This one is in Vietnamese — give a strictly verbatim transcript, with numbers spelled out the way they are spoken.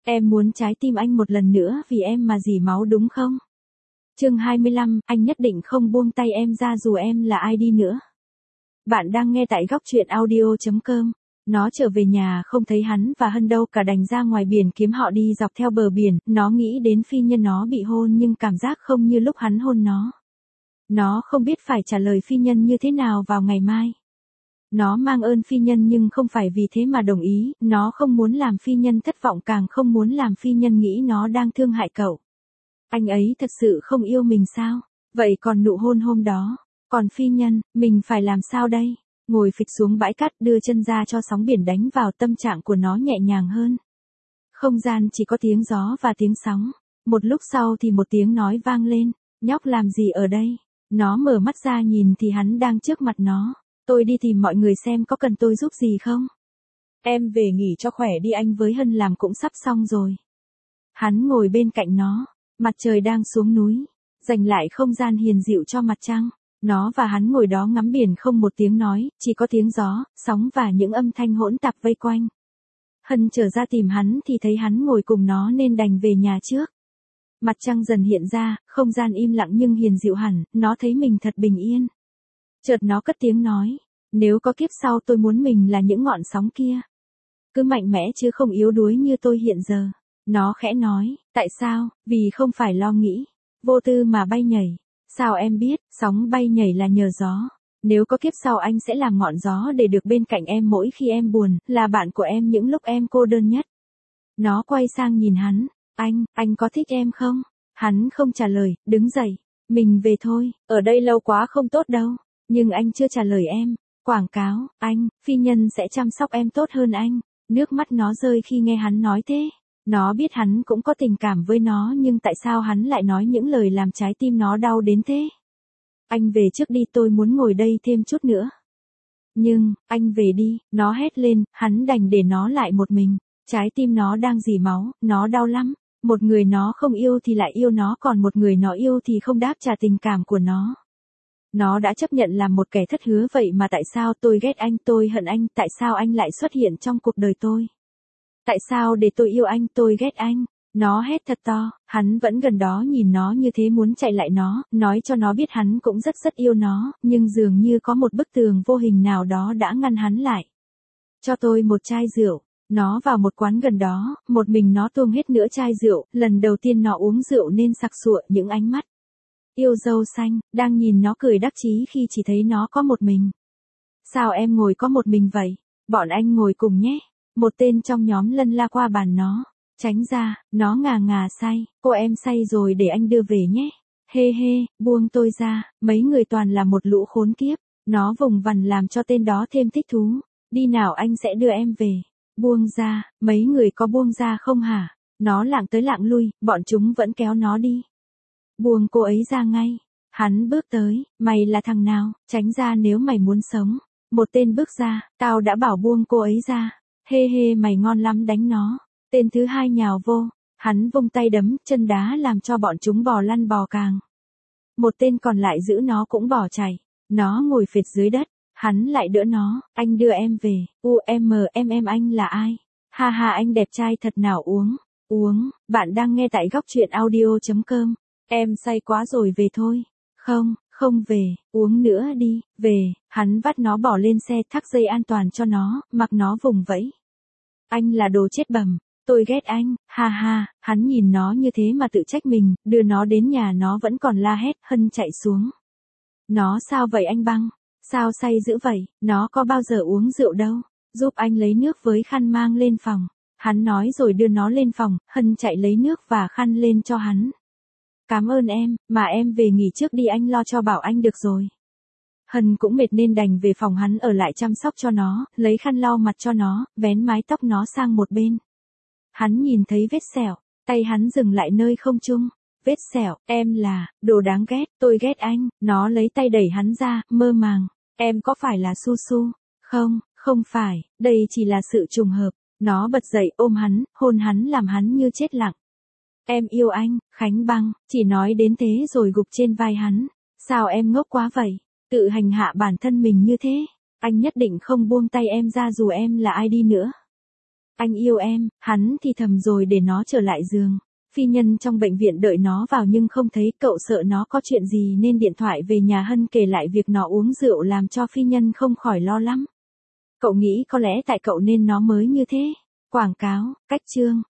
Em muốn trái tim anh một lần nữa vì em mà rỉ máu đúng không? Chương hai mươi lăm, anh nhất định không buông tay em ra dù em là ai đi nữa. Bạn đang nghe tại góc truyện audio chấm com. Nó trở về nhà không thấy hắn và Hân đâu cả, đành ra ngoài biển kiếm họ đi dọc theo bờ biển. Nó nghĩ đến phi nhân nó bị hôn nhưng cảm giác không như lúc hắn hôn nó. Nó không biết phải trả lời phi nhân như thế nào vào ngày mai. Nó mang ơn phi nhân nhưng không phải vì thế mà đồng ý, nó không muốn làm phi nhân thất vọng, càng không muốn làm phi nhân nghĩ nó đang thương hại cậu. Anh ấy thật sự không yêu mình sao? Vậy còn nụ hôn hôm đó? Còn phi nhân, mình phải làm sao đây? Ngồi phịch xuống bãi cát, đưa chân ra cho sóng biển đánh vào, tâm trạng của nó nhẹ nhàng hơn. Không gian chỉ có tiếng gió và tiếng sóng. Một lúc sau thì một tiếng nói vang lên, nhóc làm gì ở đây? Nó mở mắt ra nhìn thì hắn đang trước mặt nó. Tôi đi tìm mọi người xem có cần tôi giúp gì không? Em về nghỉ cho khỏe đi, anh với Hân làm cũng sắp xong rồi. Hắn ngồi bên cạnh nó, mặt trời đang xuống núi, dành lại không gian hiền dịu cho mặt trăng. Nó và hắn ngồi đó ngắm biển không một tiếng nói, chỉ có tiếng gió, sóng và những âm thanh hỗn tạp vây quanh. Hân trở ra tìm hắn thì thấy hắn ngồi cùng nó nên đành về nhà trước. Mặt trăng dần hiện ra, không gian im lặng nhưng hiền dịu hẳn, nó thấy mình thật bình yên. Chợt nó cất tiếng nói, nếu có kiếp sau tôi muốn mình là những ngọn sóng kia. Cứ mạnh mẽ chứ không yếu đuối như tôi hiện giờ. Nó khẽ nói, tại sao? Vì không phải lo nghĩ, vô tư mà bay nhảy. Sao em biết, sóng bay nhảy là nhờ gió. Nếu có kiếp sau anh sẽ làm ngọn gió để được bên cạnh em mỗi khi em buồn, là bạn của em những lúc em cô đơn nhất. Nó quay sang nhìn hắn, anh, anh có thích em không? Hắn không trả lời, đứng dậy, mình về thôi, ở đây lâu quá không tốt đâu. Nhưng anh chưa trả lời em. Quảng cáo, anh, phi nhân sẽ chăm sóc em tốt hơn anh. Nước mắt nó rơi khi nghe hắn nói thế. Nó biết hắn cũng có tình cảm với nó nhưng tại sao hắn lại nói những lời làm trái tim nó đau đến thế? Anh về trước đi, tôi muốn ngồi đây thêm chút nữa. Nhưng, anh về đi, nó hét lên, hắn đành để nó lại một mình. Trái tim nó đang rỉ máu, nó đau lắm. Một người nó không yêu thì lại yêu nó, còn một người nó yêu thì không đáp trả tình cảm của nó. Nó đã chấp nhận làm một kẻ thất hứa vậy mà tại sao tôi ghét anh, tôi hận anh, tại sao anh lại xuất hiện trong cuộc đời tôi? Tại sao để tôi yêu anh, tôi ghét anh? Nó hét thật to, hắn vẫn gần đó nhìn nó như thế muốn chạy lại nó, nói cho nó biết hắn cũng rất rất yêu nó, nhưng dường như có một bức tường vô hình nào đó đã ngăn hắn lại. Cho tôi một chai rượu. Nó vào một quán gần đó, một mình nó tuông hết nửa chai rượu, lần đầu tiên nó uống rượu nên sặc sụa những ánh mắt yêu dâu xanh, đang nhìn nó cười đắc chí khi chỉ thấy nó có một mình. Sao em ngồi có một mình vậy? Bọn anh ngồi cùng nhé. Một tên trong nhóm lân la qua bàn nó. Tránh ra, nó ngà ngà say, cô em say rồi để anh đưa về nhé. Hê hê, buông tôi ra, mấy người toàn là một lũ khốn kiếp. Nó vùng vằng làm cho tên đó thêm thích thú. Đi nào, anh sẽ đưa em về. Buông ra, mấy người có buông ra không hả? Nó lảng tới lảng lui, bọn chúng vẫn kéo nó đi. Buông cô ấy ra ngay. Hắn bước tới, mày là thằng nào, tránh ra nếu mày muốn sống. Một tên bước ra, tao đã bảo buông cô ấy ra. Hê hê, mày ngon lắm, đánh nó. Tên thứ hai nhào vô, hắn vung tay đấm, chân đá làm cho bọn chúng bò lăn bò càng. Một tên còn lại giữ nó cũng bỏ chạy. Nó ngồi phệt dưới đất, hắn lại đỡ nó, anh đưa em về. U em em em anh là ai? Ha ha, anh đẹp trai thật nào, uống, uống. Bạn đang nghe tại góc truyện audio chấm com. Em say quá rồi, về thôi. Không, không về, uống nữa đi, về. Hắn vắt nó bỏ lên xe, thắt dây an toàn cho nó, mặc nó vùng vẫy. Anh là đồ chết bầm, tôi ghét anh, ha ha. Hắn nhìn nó như thế mà tự trách mình, đưa nó đến nhà nó vẫn còn la hét. Hân chạy xuống. Nó sao vậy anh Băng? Sao say dữ vậy? Nó có bao giờ uống rượu đâu. Giúp anh lấy nước với khăn mang lên phòng. Hắn nói rồi đưa nó lên phòng. Hân chạy lấy nước và khăn lên cho hắn. Cảm ơn em, mà em về nghỉ trước đi, anh lo cho Bảo Anh được rồi. Hân cũng mệt nên đành về phòng hắn ở lại chăm sóc cho nó, lấy khăn lau mặt cho nó, vén mái tóc nó sang một bên. Hắn nhìn thấy vết sẹo, tay hắn dừng lại nơi không trung. Vết sẹo, em là, đồ đáng ghét, tôi ghét anh. Nó lấy tay đẩy hắn ra, mơ màng. Em có phải là Su Su? Không, không phải, đây chỉ là sự trùng hợp. Nó bật dậy ôm hắn, hôn hắn làm hắn như chết lặng. Em yêu anh, Khánh Băng, chỉ nói đến thế rồi gục trên vai hắn. Sao em ngốc quá vậy? Tự hành hạ bản thân mình như thế. Anh nhất định không buông tay em ra dù em là ai đi nữa. Anh yêu em, hắn thì thầm rồi để nó trở lại giường. Phi Nhân trong bệnh viện đợi nó vào nhưng không thấy, cậu sợ nó có chuyện gì nên điện thoại về nhà Hân kể lại việc nó uống rượu làm cho Phi Nhân không khỏi lo lắm. Cậu nghĩ có lẽ tại cậu nên nó mới như thế. Quảng cáo, cách chương.